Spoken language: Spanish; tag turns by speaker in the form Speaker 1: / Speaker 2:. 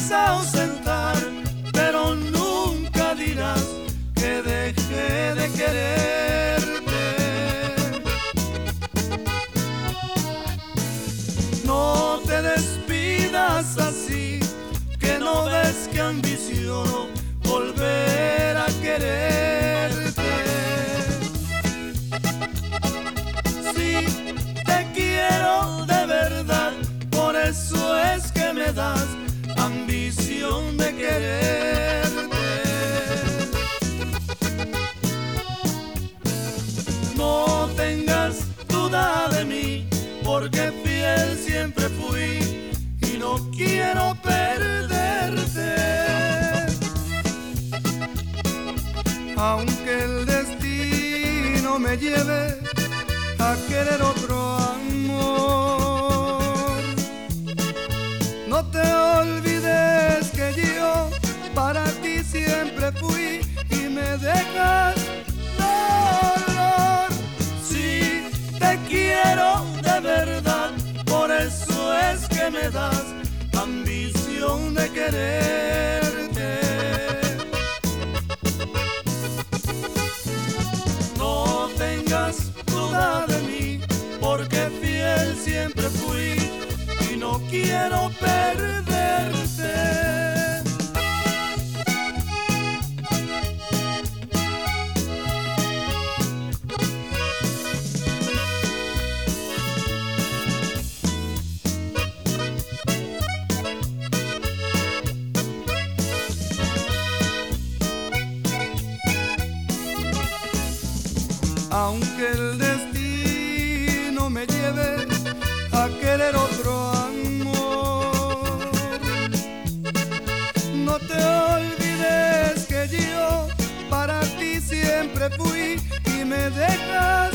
Speaker 1: puedes ausentar, pero nunca dirás que dejé de quererte. No te despidas así, que no ves que ambiciono volver a quererte. Sí, te quiero de verdad, por eso es que me das ambición de quererte. No tengas duda de mí, porque fiel siempre fui y no quiero perderte. Aunque el destino me lleve a querer otro amor, no te olvides que yo para ti siempre fui y me dejas dolor. Sí, te quiero de verdad, por eso es que me das ambición de quererte. No tengas duda de mí, porque fiel siempre fui y no quiero perderte. Aunque el destino me lleve a querer otro amor, no te olvides que yo para ti siempre fui y me dejas